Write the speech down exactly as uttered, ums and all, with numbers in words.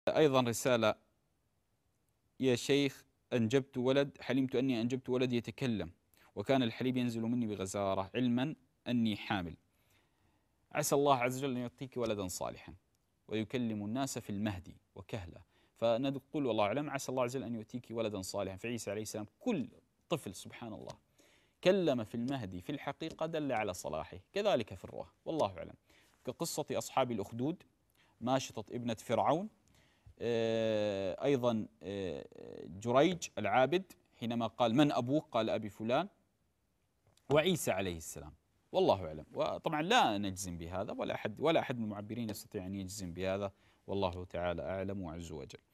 أيضا رسالة: يا شيخ، أنجبت ولد، حلمت أني أنجبت ولد يتكلم، وكان الحليب ينزل مني بغزارة علما أني حامل. عسى الله عز وجل أن يعطيك ولدا صالحا ويكلم الناس في المهدي وكهلا. فنقول والله أعلم، عسى الله عز وجل أن يؤتيك ولدا صالحا. فعيسى عليه السلام كل طفل سبحان الله كلم في المهدي في الحقيقة دل على صلاحه، كذلك في الروح، والله أعلم. كقصة أصحاب الأخدود، ماشطة ابنة فرعون، أيضا جريج العابد حينما قال من أبوك قال أبي فلان، وعيسى عليه السلام، والله أعلم. وطبعا لا نجزم بهذا، ولا أحد ولا أحد من المعبرين يستطيع أن يجزم بهذا، والله تعالى أعلم وعز وجل.